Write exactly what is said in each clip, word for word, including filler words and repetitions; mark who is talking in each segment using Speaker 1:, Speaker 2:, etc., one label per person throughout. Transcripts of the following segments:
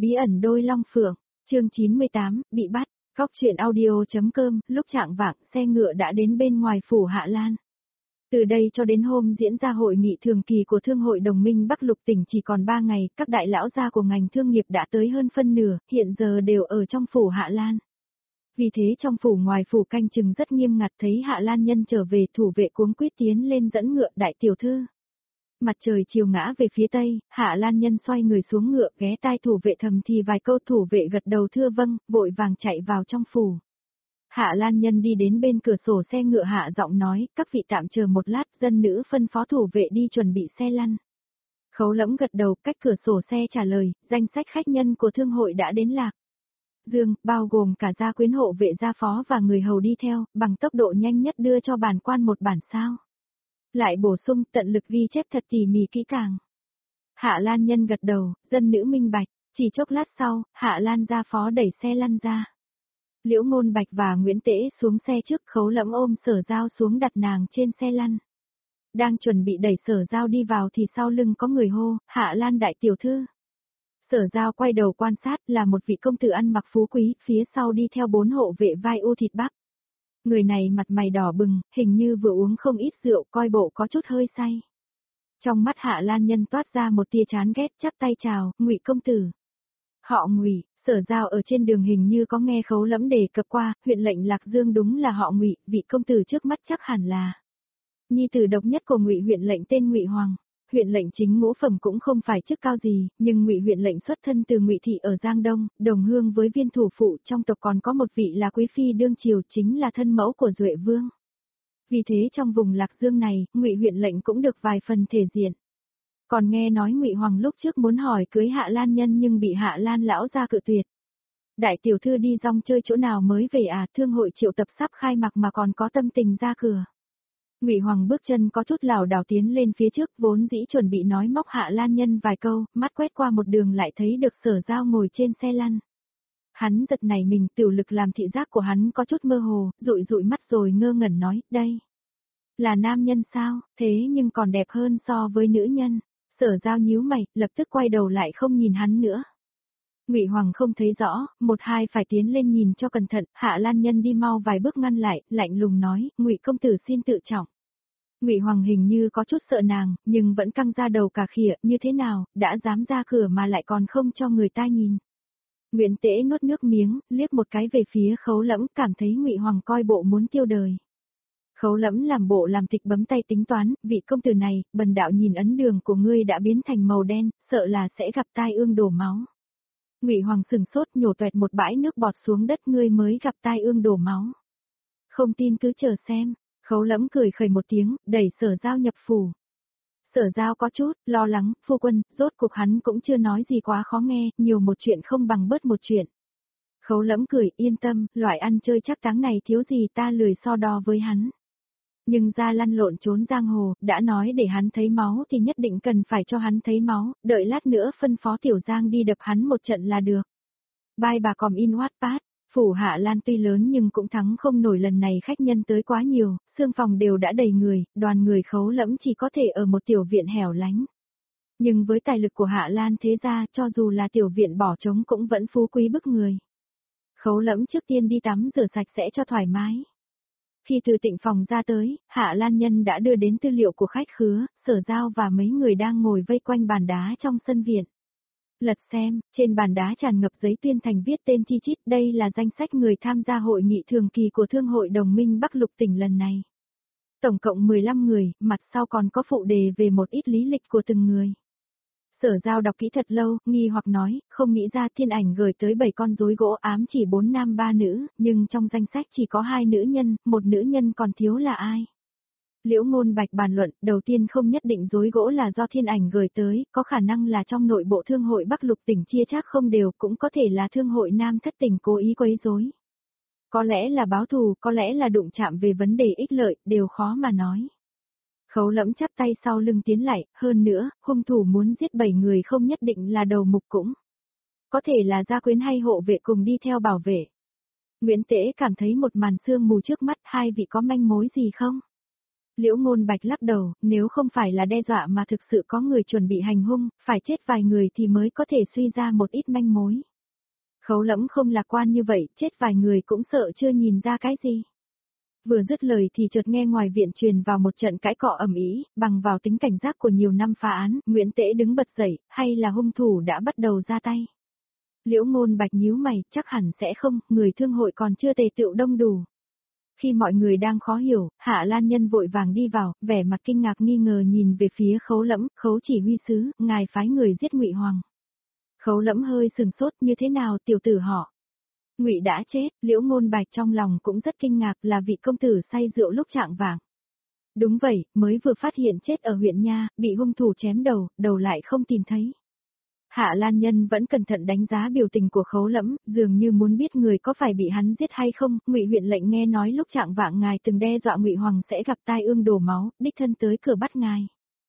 Speaker 1: Bí ẩn đôi long phượng, chương chín mươi tám, bị bắt, Cóc truyện audio.com, lúc trạng vạng, xe ngựa đã đến bên ngoài phủ Hạ Lan. Từ đây cho đến hôm diễn ra hội nghị thường kỳ của Thương hội Đồng minh Bắc Lục tỉnh chỉ còn ba ngày, các đại lão gia của ngành thương nghiệp đã tới hơn phân nửa, hiện giờ đều ở trong phủ Hạ Lan. Vì thế trong phủ ngoài phủ canh chừng rất nghiêm ngặt, thấy Hạ Lan nhân trở về, thủ vệ cuống quýt tiến lên dẫn ngựa. Đại tiểu thư. Mặt trời chiều ngã về phía tây, Hạ Lan nhân xoay người xuống ngựa, ghé tai thủ vệ thầm thì vài câu, thủ vệ gật đầu thưa vâng, vội vàng chạy vào trong phủ. Hạ Lan nhân đi đến bên cửa sổ xe ngựa hạ giọng nói, các vị tạm chờ một lát, dân nữ phân phó thủ vệ đi chuẩn bị xe lăn. Khấu Lẫm gật đầu, cách cửa sổ xe trả lời, danh sách khách nhân của thương hội đã đến Lạc Dương, bao gồm cả gia quyến, hộ vệ, gia phó và người hầu đi theo, bằng tốc độ nhanh nhất đưa cho bản quan một bản sao. Lại bổ sung, tận lực ghi chép thật tỉ mỉ kỹ càng. Hạ Lan nhân gật đầu, dân nữ minh bạch, chỉ chốc lát sau, Hạ Lan gia phó đẩy xe lăn ra. Liễu Ngôn Bạch và Nguyễn Tễ xuống xe trước, Khấu Lẫm ôm Sở Giao xuống đặt nàng trên xe lăn. Đang chuẩn bị đẩy Sở Giao đi vào thì sau lưng có người hô, Hạ Lan đại tiểu thư. Sở Giao quay đầu quan sát, là một vị công tử ăn mặc phú quý, phía sau đi theo bốn hộ vệ vai u thịt bắp. Người này mặt mày đỏ bừng, hình như vừa uống không ít rượu, coi bộ có chút hơi say. Trong mắt Hạ Lan nhân toát ra một tia chán ghét, chắp tay chào, Ngụy công tử. Họ Ngụy. Sở Giao ở trên đường hình như có nghe Khấu Lẫm đề cập qua, huyện lệnh Lạc Dương đúng là họ Ngụy, vị công tử trước mắt chắc hẳn là nhi tử độc nhất của Ngụy huyện lệnh tên Ngụy Hoàng. Huyện lệnh chính ngũ phẩm cũng không phải chức cao gì, nhưng Ngụy huyện lệnh xuất thân từ Ngụy thị ở Giang Đông, đồng hương với Viên thủ phụ, trong tộc còn có một vị là quý phi đương triều, chính là thân mẫu của Duệ Vương. Vì thế trong vùng Lạc Dương này, Ngụy huyện lệnh cũng được vài phần thể diện. Còn nghe nói Ngụy Hoàng lúc trước muốn hỏi cưới Hạ Lan nhân nhưng bị Hạ Lan lão gia cự tuyệt. Đại tiểu thư đi rong chơi chỗ nào mới về à, thương hội triệu tập sắp khai mạc mà còn có tâm tình ra cửa. Ngụy Hoàng bước chân có chút lảo đảo tiến lên phía trước, vốn dĩ chuẩn bị nói móc Hạ Lan nhân vài câu, mắt quét qua một đường lại thấy được Sở Giao ngồi trên xe lăn. Hắn giật nảy mình, tiểu lực làm thị giác của hắn có chút mơ hồ, dụi dụi mắt rồi ngơ ngẩn nói, đây là nam nhân sao, thế nhưng còn đẹp hơn so với nữ nhân. Sở Giao nhíu mày, lập tức quay đầu lại không nhìn hắn nữa. Ngụy Hoàng không thấy rõ, một hai phải tiến lên nhìn cho cẩn thận, Hạ Lan nhân đi mau vài bước ngăn lại, lạnh lùng nói, Ngụy công tử xin tự trọng. Ngụy Hoàng hình như có chút sợ nàng, nhưng vẫn căng ra đầu cả khịa, như thế nào, đã dám ra cửa mà lại còn không cho người ta nhìn. Nguyễn Tễ nuốt nước miếng, liếc một cái về phía Khấu Lẫm, cảm thấy Ngụy Hoàng coi bộ muốn tiêu đời. Khấu Lẫm làm bộ làm tịch bấm tay tính toán, vị công tử này, bần đạo nhìn ấn đường của ngươi đã biến thành màu đen, sợ là sẽ gặp tai ương đổ máu. Ngụy Hoàng sừng sốt, nhổ toẹt một bãi nước bọt xuống đất, ngươi mới gặp tai ương đổ máu. Không tin cứ chờ xem. Khấu Lẫm cười khẩy một tiếng, đẩy Sở Giao nhập phủ. Sở Giao có chút lo lắng, phu quân, rốt cuộc hắn cũng chưa nói gì quá khó nghe, nhiều một chuyện không bằng bớt một chuyện. Khấu Lẫm cười, yên tâm, loại ăn chơi chắc táng này thiếu gì ta lười so đo với hắn. Nhưng ra lăn lộn trốn giang hồ, đã nói để hắn thấy máu thì nhất định cần phải cho hắn thấy máu, đợi lát nữa phân phó Tiểu Giang đi đập hắn một trận là được. Bye bà com in Wattpad. Phủ Hạ Lan tuy lớn nhưng cũng thắng không nổi, lần này khách nhân tới quá nhiều, xương phòng đều đã đầy người, đoàn người Khấu Lẫm chỉ có thể ở một tiểu viện hẻo lánh. Nhưng với tài lực của Hạ Lan thế gia, cho dù là tiểu viện bỏ trống cũng vẫn phú quý bức người. Khấu Lẫm trước tiên đi tắm rửa sạch sẽ cho thoải mái. Khi từ tịnh phòng ra tới, Hạ Lan nhân đã đưa đến tư liệu của khách khứa, Sở Giao và mấy người đang ngồi vây quanh bàn đá trong sân viện. Lật xem, trên bàn đá tràn ngập giấy tuyên thành viết tên chi chít, đây là danh sách người tham gia hội nghị thường kỳ của Thương hội Đồng minh Bắc Lục tỉnh lần này. Tổng cộng mười lăm người, mặt sau còn có phụ đề về một ít lý lịch của từng người. Sở Giao đọc kỹ thật lâu, nghi hoặc nói, không nghĩ ra Thiên Ảnh gửi tới bảy con rối gỗ ám chỉ bốn nam ba nữ, nhưng trong danh sách chỉ có hai nữ nhân, một nữ nhân còn thiếu là ai? Liễu Ngôn Bạch bàn luận, đầu tiên không nhất định rối gỗ là do Thiên Ảnh gửi tới, có khả năng là trong nội bộ Thương hội Bắc Lục tỉnh chia chác không đều, cũng có thể là Thương hội Nam Thất tỉnh cố ý quấy rối. Có lẽ là báo thù, có lẽ là đụng chạm về vấn đề ích lợi, đều khó mà nói. Khấu Lẫm chắp tay sau lưng tiến lại, hơn nữa, hung thủ muốn giết bảy người không nhất định là đầu mục, cũng có thể là gia quyến hay hộ vệ cùng đi theo bảo vệ. Nguyễn Tễ cảm thấy một màn sương mù trước mắt, hai vị có manh mối gì không? Liễu Ngôn Bạch lắc đầu, nếu không phải là đe dọa mà thực sự có người chuẩn bị hành hung, phải chết vài người thì mới có thể suy ra một ít manh mối. Khấu Lẫm không lạc quan như vậy, chết vài người cũng sợ chưa nhìn ra cái gì. Vừa dứt lời thì chợt nghe ngoài viện truyền vào một trận cãi cọ ầm ĩ, bằng vào tính cảnh giác của nhiều năm phá án, Nguyễn Tễ đứng bật dậy, hay là hung thủ đã bắt đầu ra tay. Liễu Ngôn Bạch nhíu mày, chắc hẳn sẽ không, người thương hội còn chưa tề tựu đông đủ. Khi mọi người đang khó hiểu, Hạ Lan Nhân vội vàng đi vào, vẻ mặt kinh ngạc nghi ngờ nhìn về phía Khấu Lẫm, Khấu chỉ huy sứ, ngài phái người giết Ngụy Hoàng. Khấu Lẫm hơi sừng sốt, như thế nào tiểu tử họ? Ngụy đã chết, Liễu Ngôn Bạch trong lòng cũng rất kinh ngạc, là vị công tử say rượu lúc trạng vạng. Đúng vậy, mới vừa phát hiện chết ở huyện Nha, bị hung thủ chém đầu, đầu lại không tìm thấy. Hạ Lan Nhân vẫn cẩn thận đánh giá biểu tình của Khấu Lẫm, dường như muốn biết người có phải bị hắn giết hay không. Ngụy huyện lệnh nghe nói lúc trạng vạng ngài từng đe dọa Ngụy Hoàng sẽ gặp tai ương đổ máu, đích thân tới cửa bắt ngài.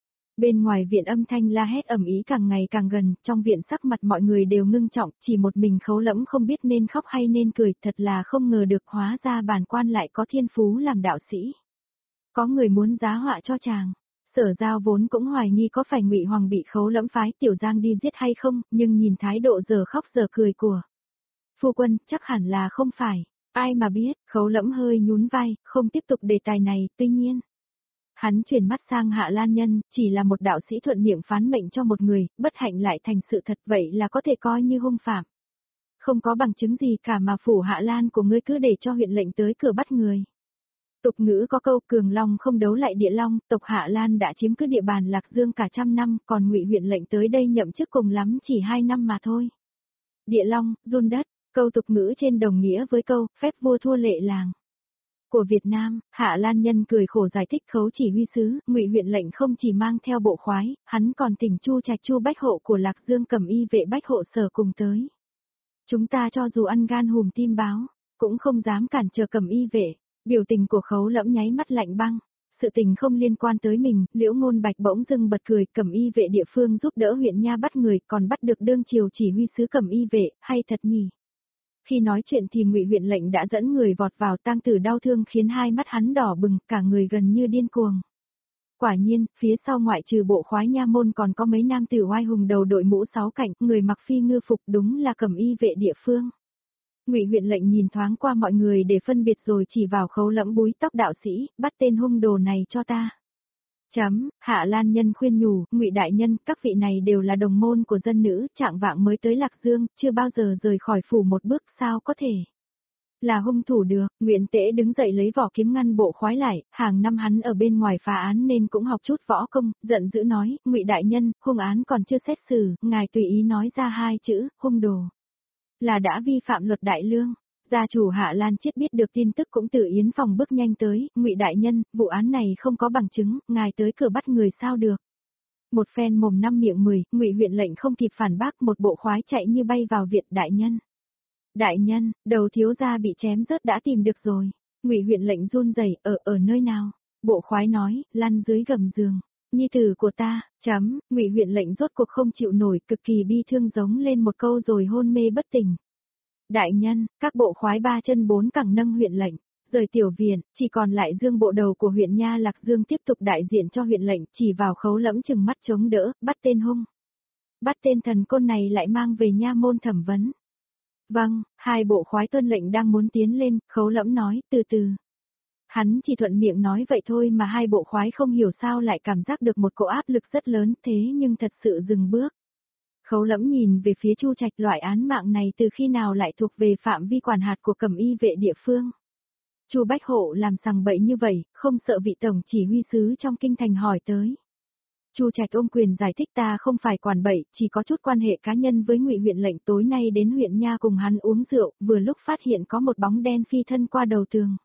Speaker 1: Bên ngoài viện âm thanh la hét ầm ĩ càng ngày càng gần, trong viện sắc mặt mọi người đều ngưng trọng, chỉ một mình Khấu Lẫm không biết nên khóc hay nên cười, thật là không ngờ được, hóa ra bản quan lại có thiên phú làm đạo sĩ. Có người muốn giá họa cho chàng. Sở Giao vốn cũng hoài nghi có phải Ngụy Hoàng bị Khấu Lẫm phái Tiểu Giang đi giết hay không, nhưng nhìn thái độ giờ khóc giờ cười của phu quân, chắc hẳn là không phải. Ai mà biết, Khấu Lẫm hơi nhún vai, không tiếp tục đề tài này, tuy nhiên. Hắn chuyển mắt sang Hạ Lan Nhân, chỉ là một đạo sĩ thuận miệng phán mệnh cho một người, bất hạnh lại thành sự thật, vậy là có thể coi như hung phạm. Không có bằng chứng gì cả mà phủ Hạ Lan của ngươi cứ để cho huyện lệnh tới cửa bắt người. Tục ngữ có câu cường long không đấu lại địa long, tộc Hạ Lan đã chiếm cứ địa bàn Lạc Dương cả trăm năm, còn Ngụy huyện lệnh tới đây nhậm chức cùng lắm chỉ hai năm mà thôi. Địa long, run đất, câu tục ngữ trên đồng nghĩa với câu, phép vua thua lệ làng. Của Việt Nam, Hạ Lan Nhân cười khổ giải thích Khấu chỉ huy sứ, Ngụy huyện lệnh không chỉ mang theo bộ khoái, hắn còn tỉnh Chu Trạch Chu Bách Hộ của Lạc Dương cầm y vệ Bách Hộ sở cùng tới. Chúng ta cho dù ăn gan hùm tim báo, cũng không dám cản trở cầm y vệ. Biểu tình của Khấu Lẫm nháy mắt lạnh băng, sự tình không liên quan tới mình, Liễu Ngôn Bạch bỗng dưng bật cười, cầm y vệ địa phương giúp đỡ huyện Nha bắt người, còn bắt được đương triều chỉ huy sứ cầm y vệ, hay thật nhỉ? Khi nói chuyện thì Ngụy huyện lệnh đã dẫn người vọt vào, tang tử đau thương khiến hai mắt hắn đỏ bừng, cả người gần như điên cuồng. Quả nhiên, phía sau ngoại trừ bộ khoái nha môn còn có mấy nam tử oai hùng đầu đội mũ sáu cạnh, người mặc phi ngư phục, đúng là cầm y vệ địa phương. Ngụy huyện lệnh nhìn thoáng qua mọi người để phân biệt rồi chỉ vào Khấu Lẫm búi tóc đạo sĩ, bắt tên hung đồ này cho ta. Chấm, Hạ Lan Nhân khuyên nhủ, Ngụy đại nhân, các vị này đều là đồng môn của dân nữ, trạng vạng mới tới Lạc Dương, chưa bao giờ rời khỏi phủ một bước, sao có thể là hung thủ được. Nguyễn Tễ đứng dậy lấy vỏ kiếm ngăn bộ khoái lại, hàng năm hắn ở bên ngoài phá án nên cũng học chút võ công, giận dữ nói, Ngụy đại nhân, hung án còn chưa xét xử, ngài tùy ý nói ra hai chữ, hung đồ. Là đã vi phạm luật đại lương. Gia chủ Hạ Lan Chiết biết được tin tức cũng từ yến phòng bước nhanh tới, Ngụy đại nhân, vụ án này không có bằng chứng, ngài tới cửa bắt người sao được. Một phen mồm năm miệng mười, Ngụy huyện lệnh không kịp phản bác, một bộ khoái chạy như bay vào viện. Đại nhân. Đại nhân, đầu thiếu gia bị chém rớt đã tìm được rồi. Ngụy huyện lệnh run rẩy, ở ở nơi nào? Bộ khoái nói, lăn dưới gầm giường. Nhi tử của ta, chấm, Ngụy huyện lệnh rốt cuộc không chịu nổi, cực kỳ bi thương giống lên một câu rồi hôn mê bất tỉnh. Đại nhân, các bộ khoái ba chân bốn cẳng nâng huyện lệnh, rời tiểu viện, chỉ còn lại Dương bộ đầu của huyện Nha Lạc Dương tiếp tục đại diện cho huyện lệnh, chỉ vào Khấu Lẫm chừng mắt chống đỡ, bắt tên hung. Bắt tên thần côn này lại mang về nha môn thẩm vấn. Vâng, hai bộ khoái tuân lệnh đang muốn tiến lên, Khấu Lẫm nói, từ từ. Hắn chỉ thuận miệng nói vậy thôi mà hai bộ khoái không hiểu sao lại cảm giác được một cỗ áp lực rất lớn, thế nhưng thật sự dừng bước. Khấu Lẫm nhìn về phía Chu Trạch, loại án mạng này từ khi nào lại thuộc về phạm vi quản hạt của cầm y vệ địa phương. Chu Bách Hộ làm sằng bậy như vậy, không sợ vị tổng chỉ huy sứ trong kinh thành hỏi tới. Chu Trạch ôm quyền giải thích, ta không phải quản bậy, chỉ có chút quan hệ cá nhân với Ngụy huyện lệnh, tối nay đến huyện Nha cùng hắn uống rượu, vừa lúc phát hiện có một bóng đen phi thân qua đầu tường.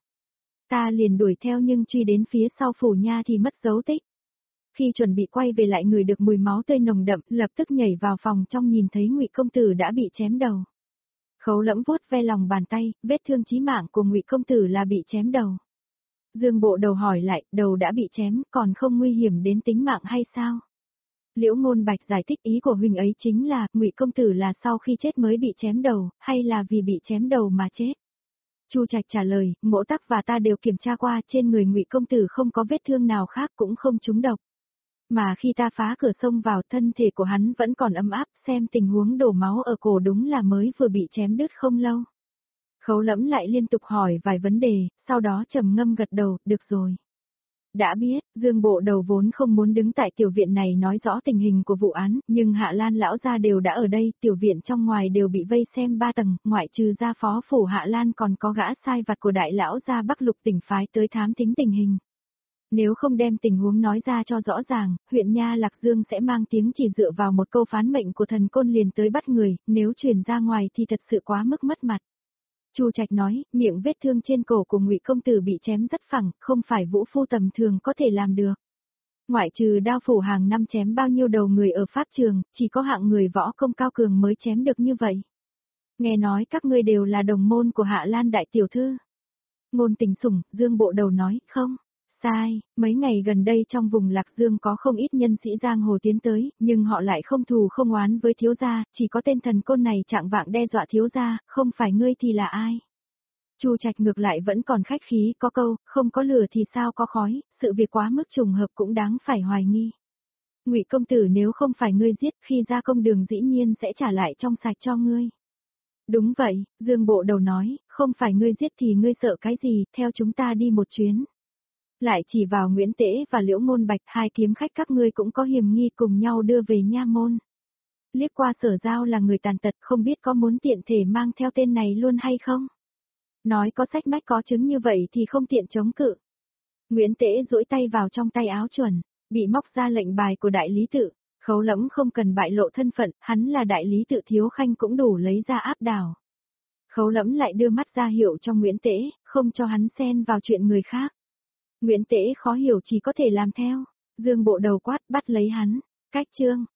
Speaker 1: Ta liền đuổi theo nhưng truy đến phía sau phủ Nha thì mất dấu tích. Khi chuẩn bị quay về lại người được mùi máu tươi nồng đậm, lập tức nhảy vào phòng trong nhìn thấy Ngụy công tử đã bị chém đầu. Khấu Lẫm vuốt ve lòng bàn tay, vết thương chí mạng của Ngụy công tử là bị chém đầu. Dương bộ đầu hỏi lại, đầu đã bị chém, còn không nguy hiểm đến tính mạng hay sao? Liễu Ngôn Bạch giải thích, ý của huynh ấy chính là, Ngụy công tử là sau khi chết mới bị chém đầu, hay là vì bị chém đầu mà chết? Chu Trạch trả lời, Ngỗ Tắc và ta đều kiểm tra qua, trên người Ngụy công tử không có vết thương nào khác, cũng không trúng độc. Mà khi ta phá cửa sông vào, thân thể của hắn vẫn còn ấm áp, xem tình huống đổ máu ở cổ đúng là mới vừa bị chém đứt không lâu. Khấu Lẫm lại liên tục hỏi vài vấn đề, sau đó trầm ngâm gật đầu, được rồi. Đã biết, Dương Bộ Đầu vốn không muốn đứng tại tiểu viện này nói rõ tình hình của vụ án, nhưng Hạ Lan lão gia đều đã ở đây, tiểu viện trong ngoài đều bị vây xem ba tầng, ngoại trừ gia phó phủ Hạ Lan còn có gã sai vặt của đại lão gia Bắc Lục tỉnh phái tới thám thính tình hình. Nếu không đem tình huống nói ra cho rõ ràng, huyện Nha Lạc Dương sẽ mang tiếng chỉ dựa vào một câu phán mệnh của thần côn liền tới bắt người, nếu truyền ra ngoài thì thật sự quá mức mất mặt. Chu Trạch nói, miệng vết thương trên cổ của Ngụy công tử bị chém rất phẳng, không phải vũ phu tầm thường có thể làm được. Ngoại trừ đao phủ hàng năm chém bao nhiêu đầu người ở pháp trường, chỉ có hạng người võ công cao cường mới chém được như vậy. Nghe nói các ngươi đều là đồng môn của Hạ Lan đại tiểu thư. Ngôn Tình Sủng, Dương Bộ Đầu nói, không. Sai, mấy ngày gần đây trong vùng Lạc Dương có không ít nhân sĩ giang hồ tiến tới, nhưng họ lại không thù không oán với thiếu gia, chỉ có tên thần côn này trạng vạng đe dọa thiếu gia, không phải ngươi thì là ai? Chu Trạch ngược lại vẫn còn khách khí, có câu, không có lửa thì sao có khói, sự việc quá mức trùng hợp cũng đáng phải hoài nghi. Ngụy công tử nếu không phải ngươi giết, khi ra công đường dĩ nhiên sẽ trả lại trong sạch cho ngươi. Đúng vậy, Dương Bộ Đầu nói, không phải ngươi giết thì ngươi sợ cái gì, theo chúng ta đi một chuyến. Lại chỉ vào Nguyễn Tễ và Liễu Ngôn Bạch, hai kiếm khách các ngươi cũng có hiểm nghi, cùng nhau đưa về nha môn. Liếc qua Sở Giao là người tàn tật, không biết có muốn tiện thể mang theo tên này luôn hay không? Nói có sách mách có chứng như vậy thì không tiện chống cự. Nguyễn Tễ duỗi tay vào trong tay áo chuẩn, bị móc ra lệnh bài của đại lý tự. Khấu Lẫm không cần bại lộ thân phận, hắn là đại lý tự Thiếu Khanh cũng đủ lấy ra áp đảo. Khấu Lẫm lại đưa mắt ra hiệu cho Nguyễn Tễ, không cho hắn xen vào chuyện người khác. Nguyễn Tễ khó hiểu chỉ có thể làm theo. Dương Bộ Đầu quát bắt lấy hắn. Cách chương,